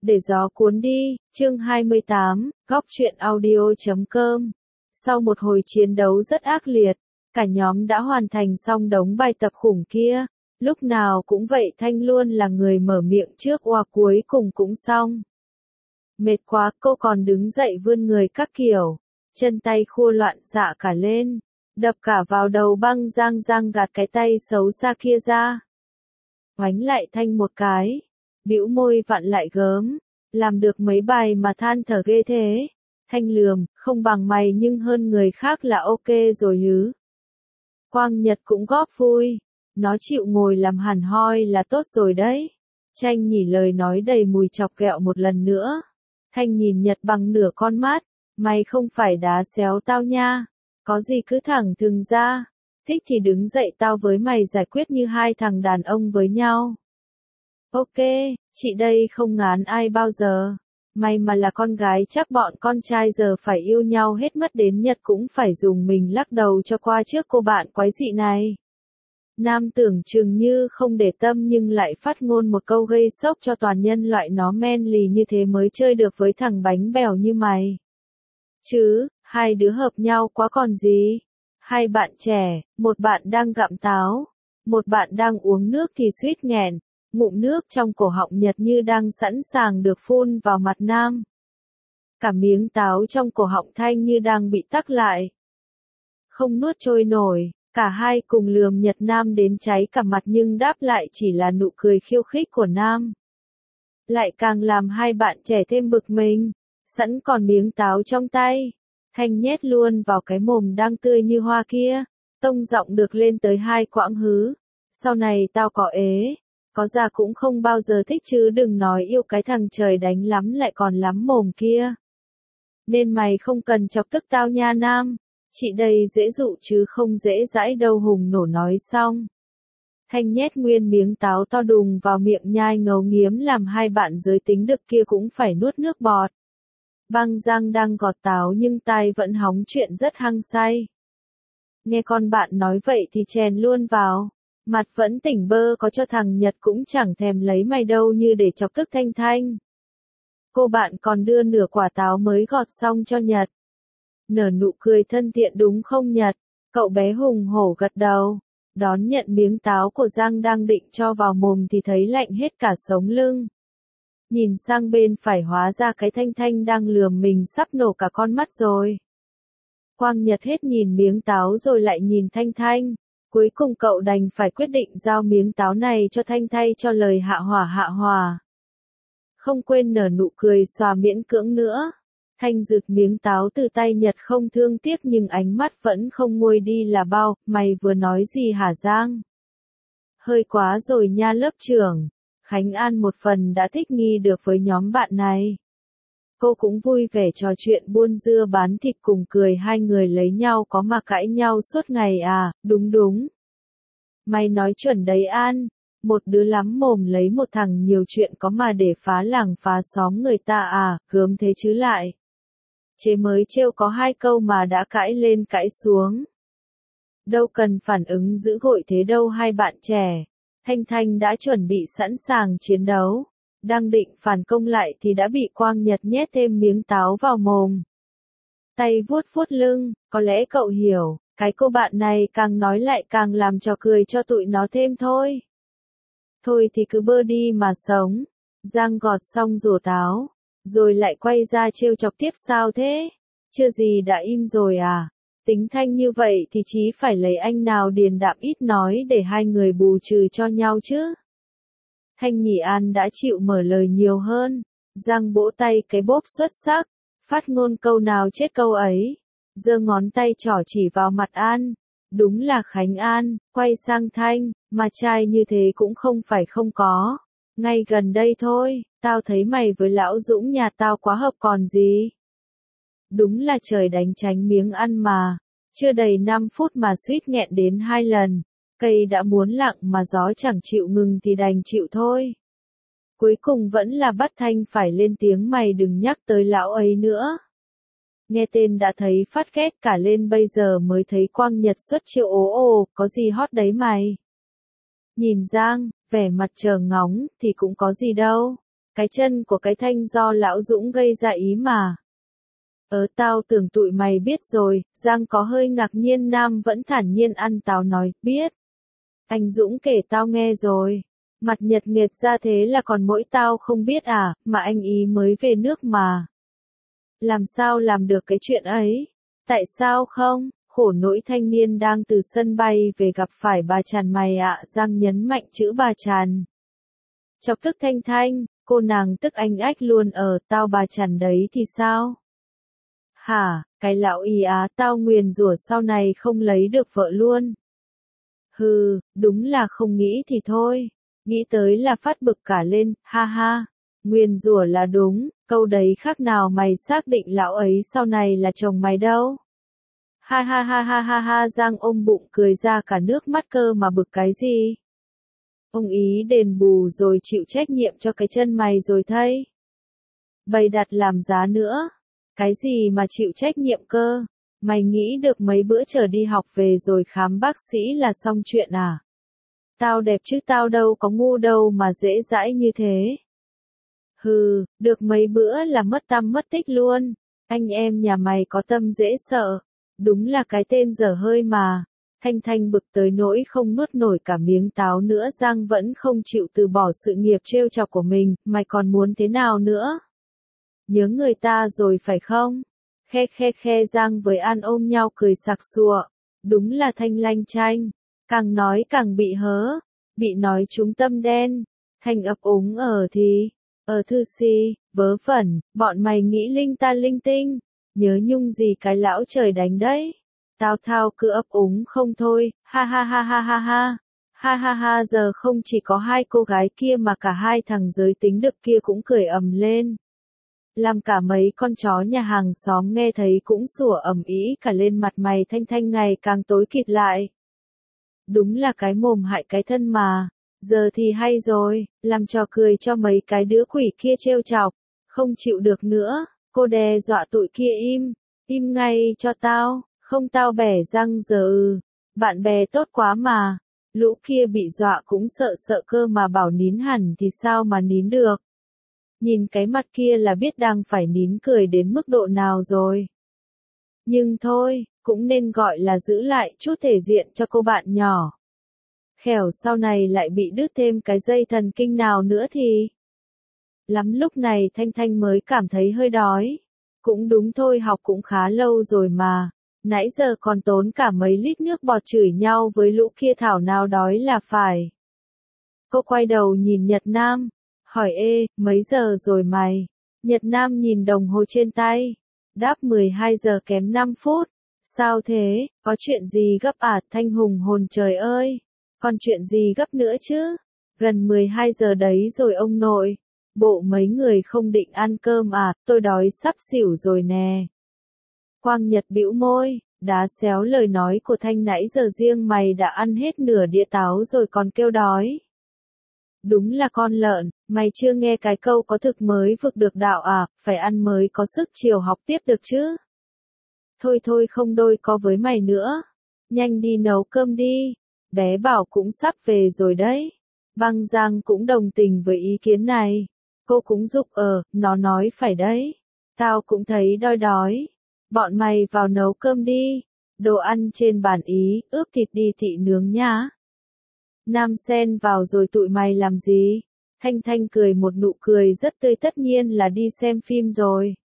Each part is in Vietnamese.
Để gió cuốn đi, chương 28, góc truyện audio.com. Sau một hồi chiến đấu rất ác liệt, cả nhóm đã hoàn thành xong đống bài tập khủng kia. Lúc nào cũng vậy, Thanh luôn là người mở miệng trước, cuối cùng cũng xong. Mệt quá, cô còn đứng dậy vươn người các kiểu, chân tay khua loạn xạ cả lên, đập cả vào đầu băng Giang gạt cái tay xấu xa kia ra. Oánh lại Thanh một cái, bĩu môi vặn lại gớm, làm được mấy bài mà than thở ghê thế. Thanh lườm, không bằng mày nhưng hơn người khác là ok rồi chứ. Quang Nhật cũng góp vui, nó chịu ngồi làm hẳn hoi là tốt rồi đấy. Tranh nhỉ lời nói đầy mùi chọc ghẹo một lần nữa. Thanh nhìn Nhật bằng nửa con mắt, mày không phải đá xéo tao nha, có gì cứ thẳng thừng ra, thích thì đứng dậy tao với mày giải quyết như hai thằng đàn ông với nhau. Ok, chị đây không ngán ai bao giờ, mày mà là con gái chắc bọn con trai giờ phải yêu nhau hết mất, đến Nhật cũng phải dùng mình lắc đầu cho qua trước cô bạn quái dị này. Nam tưởng chừng như không để tâm nhưng lại phát ngôn một câu gây sốc cho toàn nhân loại, nó men lì như thế mới chơi được với thằng bánh bèo như mày. Chứ, hai đứa hợp nhau quá còn gì. Hai bạn trẻ, một bạn đang gặm táo, một bạn đang uống nước thì suýt nghẹn, ngụm nước trong cổ họng Nhật như đang sẵn sàng được phun vào mặt Nam. Cả miếng táo trong cổ họng Thanh như đang bị tắc lại. Không nuốt trôi nổi. Cả hai cùng lườm Nhật Nam đến cháy cả mặt nhưng đáp lại chỉ là nụ cười khiêu khích của Nam. Lại càng làm hai bạn trẻ thêm bực mình, sẵn còn miếng táo trong tay. Thanh nhét luôn vào cái mồm đang tươi như hoa kia, tông giọng được lên tới 2 quãng hứ. Sau này tao có ế, có già cũng không bao giờ thích chứ đừng nói yêu cái thằng trời đánh lắm lại còn lắm mồm kia. Nên mày không cần chọc tức tao nha Nam. Chị đây dễ dụ chứ không dễ dãi đâu, Hùng nổ nói xong. Thanh nhét nguyên miếng táo to đùng vào miệng nhai ngấu nghiến làm hai bạn giới tính đực kia cũng phải nuốt nước bọt. Băng Giang đang gọt táo nhưng tai vẫn hóng chuyện rất hăng say. Nghe con bạn nói vậy thì chèn luôn vào. Mặt vẫn tỉnh bơ, có cho thằng Nhật cũng chẳng thèm lấy mày đâu như để chọc tức Thanh. Cô bạn còn đưa nửa quả táo mới gọt xong cho Nhật. Nở nụ cười thân thiện đúng không Nhật? Cậu bé hùng hổ gật đầu, đón nhận miếng táo của Giang đang định cho vào mồm thì thấy lạnh hết cả sống lưng. Nhìn sang bên phải hóa ra cái Thanh đang lườm mình sắp nổ cả con mắt rồi. Quang Nhật hết nhìn miếng táo rồi lại nhìn Thanh. Cuối cùng cậu đành phải quyết định giao miếng táo này cho Thanh thay cho lời hạ hỏa. Không quên nở nụ cười xòa miễn cưỡng nữa. Thanh giựt miếng táo từ tay Nhật không thương tiếc nhưng ánh mắt vẫn không nguôi đi là bao, mày vừa nói gì hả Giang? Hơi quá rồi nha lớp trưởng. Khánh An một phần đã thích nghi được với nhóm bạn này. Cô cũng vui vẻ trò chuyện buôn dưa bán thịt cùng cười, hai người lấy nhau có mà cãi nhau suốt ngày à, đúng. Mày nói chuẩn đấy An, một đứa lắm mồm lấy một thằng nhiều chuyện có mà để phá làng phá xóm người ta à, gớm thế chứ lại. Chế mới trêu có 2 câu mà đã cãi lên cãi xuống. Đâu cần phản ứng dữ dội thế đâu hai bạn trẻ. Thanh đã chuẩn bị sẵn sàng chiến đấu. Đang định phản công lại thì đã bị Quang Nhật nhét thêm miếng táo vào mồm. Tay vuốt lưng, có lẽ cậu hiểu, cái cô bạn này càng nói lại càng làm trò cười cho tụi nó thêm thôi. Thôi thì cứ bơ đi mà sống. Giang gọt xong rổ táo, rồi lại quay ra trêu chọc tiếp sao thế? Chưa gì đã im rồi à? Tính Thanh như vậy thì chí phải lấy anh nào điềm đạm ít nói để hai người bù trừ cho nhau chứ. Thanh Nhị An đã chịu mở lời nhiều hơn. Giang vỗ tay cái bốp xuất sắc, phát ngôn câu nào chết câu ấy. Giơ ngón tay trỏ chỉ vào mặt An. Đúng là Khánh An, quay sang Thanh, mà trai như thế cũng không phải không có. Ngay gần đây thôi, tao thấy mày với lão Dũng nhà tao quá hợp còn gì. Đúng là trời đánh tránh miếng ăn mà. Chưa đầy 5 phút mà suýt nghẹn đến 2 lần. Cây đã muốn lặng mà gió chẳng chịu ngừng thì đành chịu thôi. Cuối cùng vẫn là bắt Thanh phải lên tiếng, mày đừng nhắc tới lão ấy nữa. Nghe tên đã thấy phát ghét cả lên, bây giờ mới thấy Quang Nhật xuất chiêu ồ, có gì hot đấy mày. Nhìn Giang, vẻ mặt chờ ngóng, thì cũng có gì đâu. Cái chân của cái Thanh do lão Dũng gây ra ý mà. Tao tưởng tụi mày biết rồi, Giang có hơi ngạc nhiên. Nam vẫn thản nhiên ăn táo nói, biết. Anh Dũng kể tao nghe rồi. Mặt nhật nghiệt ra thế là còn mỗi tao không biết à, mà anh ý mới về nước mà. Làm sao làm được cái chuyện ấy? Tại sao không? Khổ nỗi thanh niên đang từ sân bay về gặp phải bà Tràn mày ạ. Giang nhấn mạnh chữ bà Tràn. Chọc tức Thanh Thanh, cô nàng tức anh ách luôn. Tao bà Tràn đấy thì sao? Hả, cái lão ý á, tao nguyền rủa sau này không lấy được vợ luôn. Hừ, đúng là không nghĩ thì thôi. Nghĩ tới là phát bực cả lên, ha ha. Nguyền rủa là đúng, câu đấy khác nào mày xác định lão ấy sau này là chồng mày đâu. Ha ha ha ha ha ha. Giang ôm bụng cười ra cả nước mắt cơ mà bực cái gì. Ông ý đền bù rồi chịu trách nhiệm cho cái chân mày rồi thay. Bày đặt làm giá nữa. Cái gì mà chịu trách nhiệm cơ? Mày nghĩ được mấy bữa chờ đi học về rồi khám bác sĩ là xong chuyện à? Tao đẹp chứ tao đâu có ngu đâu mà dễ dãi như thế. Hừ, được mấy bữa là mất tăm mất tích luôn. Anh em nhà mày có tâm dễ sợ. Đúng là cái tên dở hơi mà. Thanh Thanh bực tới nỗi không nuốt nổi cả miếng táo nữa. Giang vẫn không chịu từ bỏ sự nghiệp trêu chọc của mình. Mày còn muốn thế nào nữa? Nhớ người ta rồi phải không? Khe khe khe. Giang với An ôm nhau cười sặc sụa. Đúng là Thanh lanh chanh. Càng nói càng bị hớ. Bị nói trúng tâm đen. Thanh ấp úng thư si, vớ vẩn, bọn mày nghĩ linh ta linh tinh. Nhớ nhung gì cái lão trời đánh đấy. Tao thao cứ ấp úng không thôi, ha ha ha ha ha ha. Ha ha ha. Giờ không chỉ có hai cô gái kia mà cả hai thằng giới tính đực kia cũng cười ầm lên. Làm cả mấy con chó nhà hàng xóm nghe thấy cũng sủa ầm ĩ cả lên. Mặt mày Thanh Thanh ngày càng tối kịt lại. Đúng là cái mồm hại cái thân mà. Giờ thì hay rồi, làm trò cười cho mấy cái đứa quỷ kia trêu chọc. Không chịu được nữa, cô đe dọa tụi kia im ngay cho tao, không tao bẻ răng giờ. Bạn bè tốt quá mà. Lũ kia bị dọa cũng sợ cơ mà bảo nín hẳn thì sao mà nín được. Nhìn cái mặt kia là biết đang phải nín cười đến mức độ nào rồi. Nhưng thôi, cũng nên gọi là giữ lại chút thể diện cho cô bạn nhỏ. Khẻo sau này lại bị đứt thêm cái dây thần kinh nào nữa thì. Lắm lúc này Thanh Thanh mới cảm thấy hơi đói. Cũng đúng thôi, học cũng khá lâu rồi mà. Nãy giờ còn tốn cả mấy lít nước bọt chửi nhau với lũ kia thảo nào đói là phải. Cô quay đầu nhìn Nhật Nam. Hỏi mấy giờ rồi mày? Nhật Nam nhìn đồng hồ trên tay. Đáp 12 giờ kém 5 phút. Sao thế, có chuyện gì gấp à? Thanh hùng hồn trời ơi. Còn chuyện gì gấp nữa chứ? Gần 12 giờ đấy rồi ông nội. Bộ mấy người không định ăn cơm à? Tôi đói sắp xỉu rồi nè. Quang Nhật bĩu môi, đá xéo lời nói của Thanh. Nãy giờ riêng mày đã ăn hết nửa đĩa táo rồi còn kêu đói. Đúng là con lợn, mày chưa nghe cái câu có thực mới vực được đạo à, phải ăn mới có sức chiều học tiếp được chứ. Thôi không đôi co với mày nữa. Nhanh đi nấu cơm đi. Bé Bảo cũng sắp về rồi đấy. Băng Giang cũng đồng tình với ý kiến này. Cô cũng giục nó nói phải đấy. Tao cũng thấy đói. Bọn mày vào nấu cơm đi. Đồ ăn trên bàn ý, ướp thịt đi thị nướng nhá. Nam xen vào rồi tụi mày làm gì? Thanh Thanh cười một nụ cười rất tươi, tất nhiên là đi xem phim rồi.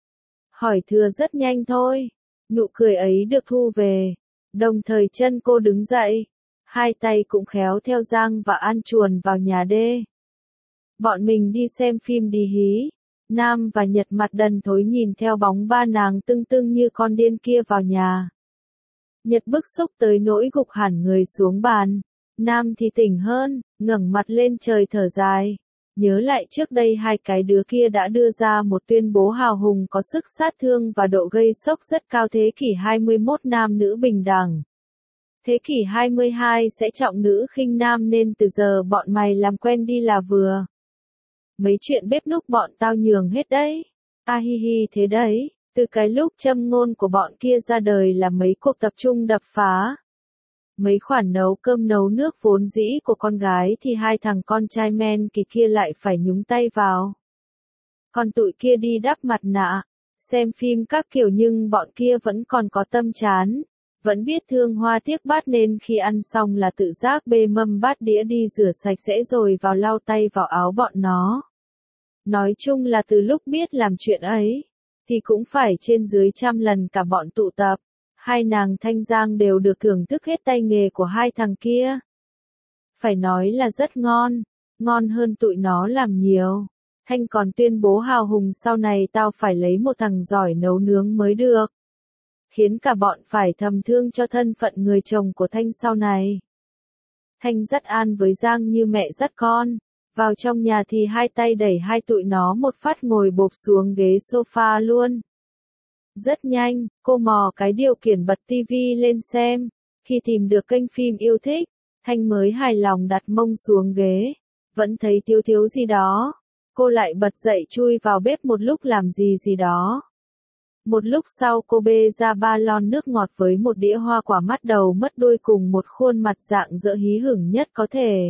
Hỏi thừa rất nhanh thôi. Nụ cười ấy được thu về. Đồng thời chân cô đứng dậy. Hai tay cũng khéo theo Giang và An chuồn vào nhà đê. Bọn mình đi xem phim đi hí. Nam và Nhật mặt đần thối nhìn theo bóng ba nàng tưng tưng như con điên kia vào nhà. Nhật bức xúc tới nỗi gục hẳn người xuống bàn. Nam thì tỉnh hơn, ngẩng mặt lên trời thở dài. Nhớ lại trước đây hai cái đứa kia đã đưa ra một tuyên bố hào hùng có sức sát thương và độ gây sốc rất cao. Thế kỷ 21 nam nữ bình đẳng. Thế kỷ 22 sẽ trọng nữ khinh nam, nên từ giờ bọn mày làm quen đi là vừa. Mấy chuyện bếp núc bọn tao nhường hết đấy. Hi hi thế đấy, từ cái lúc châm ngôn của bọn kia ra đời là mấy cuộc tập trung đập phá. Mấy khoản nấu cơm nấu nước vốn dĩ của con gái thì hai thằng con trai men kỳ kia lại phải nhúng tay vào. Còn tụi kia đi đắp mặt nạ, xem phim các kiểu nhưng bọn kia vẫn còn có tâm chán. Vẫn biết thương hoa tiếc bát nên khi ăn xong là tự giác bê mâm bát đĩa đi rửa sạch sẽ rồi vào lau tay vào áo bọn nó. Nói chung là từ lúc biết làm chuyện ấy, thì cũng phải trên dưới 100 lần cả bọn tụ tập. Hai nàng Thanh Giang đều được thưởng thức hết tay nghề của hai thằng kia. Phải nói là rất ngon, ngon hơn tụi nó làm nhiều. Thanh còn tuyên bố hào hùng sau này tao phải lấy một thằng giỏi nấu nướng mới được. Khiến cả bọn phải thầm thương cho thân phận người chồng của Thanh sau này. Thanh dắt An với Giang như mẹ dắt con. Vào trong nhà thì hai tay đẩy hai tụi nó một phát ngồi bộp xuống ghế sofa luôn. Rất nhanh, cô mò cái điều khiển bật tivi lên xem. Khi tìm được kênh phim yêu thích, Thanh mới hài lòng đặt mông xuống ghế. Vẫn thấy thiếu thiếu gì đó. Cô lại bật dậy chui vào bếp một lúc làm gì đó. Một lúc sau cô bê ra 3 lon nước ngọt với một đĩa hoa quả mắt đầu mất đuôi cùng một khuôn mặt dạng dỡ hí hửng nhất có thể.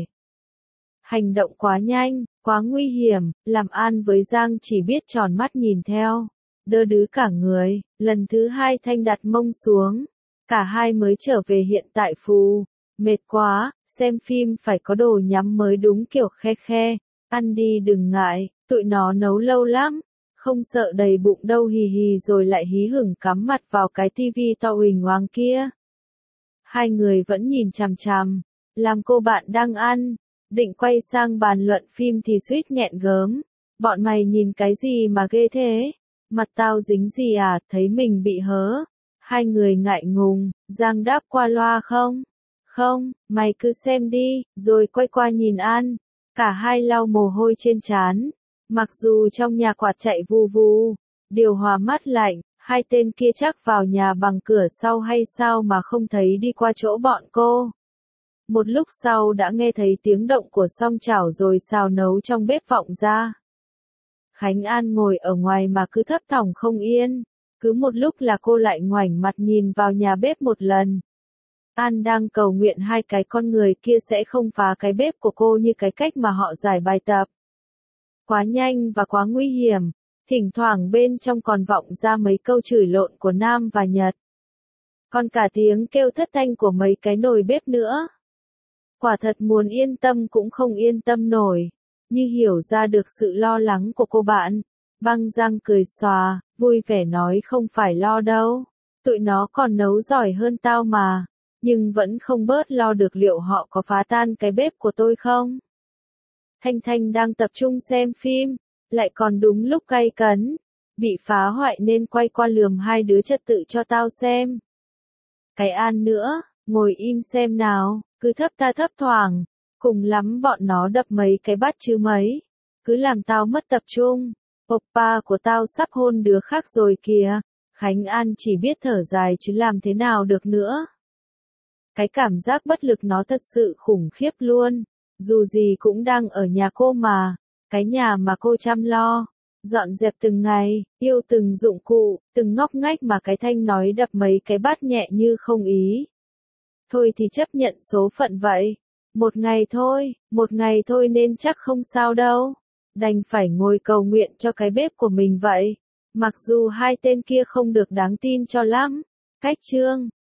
Hành động quá nhanh, quá nguy hiểm, làm An với Giang chỉ biết tròn mắt nhìn theo. Đơ đứ cả người, lần thứ 2 Thanh đặt mông xuống. Cả hai mới trở về hiện tại phù. Mệt quá, xem phim phải có đồ nhắm mới đúng kiểu khe khe. Ăn đi đừng ngại, tụi nó nấu lâu lắm. Không sợ đầy bụng đâu hì hì rồi lại hí hửng cắm mặt vào cái tivi to huỳnh hoang kia. Hai người vẫn nhìn chằm chằm, làm cô bạn đang ăn, định quay sang bàn luận phim thì suýt nghẹn gớm. Bọn mày nhìn cái gì mà ghê thế? Mặt tao dính gì à, thấy mình bị hớ. Hai người ngại ngùng, Giang đáp qua loa không? Không, mày cứ xem đi, rồi quay qua nhìn An. Cả hai lau mồ hôi trên trán. Mặc dù trong nhà quạt chạy vù vù, điều hòa mát lạnh, hai tên kia chắc vào nhà bằng cửa sau hay sao mà không thấy đi qua chỗ bọn cô. Một lúc sau đã nghe thấy tiếng động của song chảo rồi xào nấu trong bếp vọng ra. Khánh An ngồi ở ngoài mà cứ thấp thỏm không yên, cứ một lúc là cô lại ngoảnh mặt nhìn vào nhà bếp một lần. An đang cầu nguyện hai cái con người kia sẽ không phá cái bếp của cô như cái cách mà họ giải bài tập. Quá nhanh và quá nguy hiểm, thỉnh thoảng bên trong còn vọng ra mấy câu chửi lộn của Nam và Nhật. Còn cả tiếng kêu thất thanh của mấy cái nồi bếp nữa. Quả thật muốn yên tâm cũng không yên tâm nổi, như hiểu ra được sự lo lắng của cô bạn. Băng Giang cười xòa, vui vẻ nói không phải lo đâu, tụi nó còn nấu giỏi hơn tao mà, nhưng vẫn không bớt lo được liệu họ có phá tan cái bếp của tôi không. Thanh Thanh đang tập trung xem phim, lại còn đúng lúc gay cấn, bị phá hoại nên quay qua lườm hai đứa trật tự cho tao xem. Cái An nữa, ngồi im xem nào, cứ thấp tha thấp thoảng, cùng lắm bọn nó đập mấy cái bát chứ mấy, cứ làm tao mất tập trung, oppa của tao sắp hôn đứa khác rồi kìa. Khánh An chỉ biết thở dài chứ làm thế nào được nữa. Cái cảm giác bất lực nó thật sự khủng khiếp luôn. Dù gì cũng đang ở nhà cô mà, cái nhà mà cô chăm lo, dọn dẹp từng ngày, yêu từng dụng cụ, từng ngóc ngách mà cái Thanh nói đập mấy cái bát nhẹ như không ý. Thôi thì chấp nhận số phận vậy. Một ngày thôi nên chắc không sao đâu. Đành phải ngồi cầu nguyện cho cái bếp của mình vậy. Mặc dù hai tên kia không được đáng tin cho lắm. Cách chương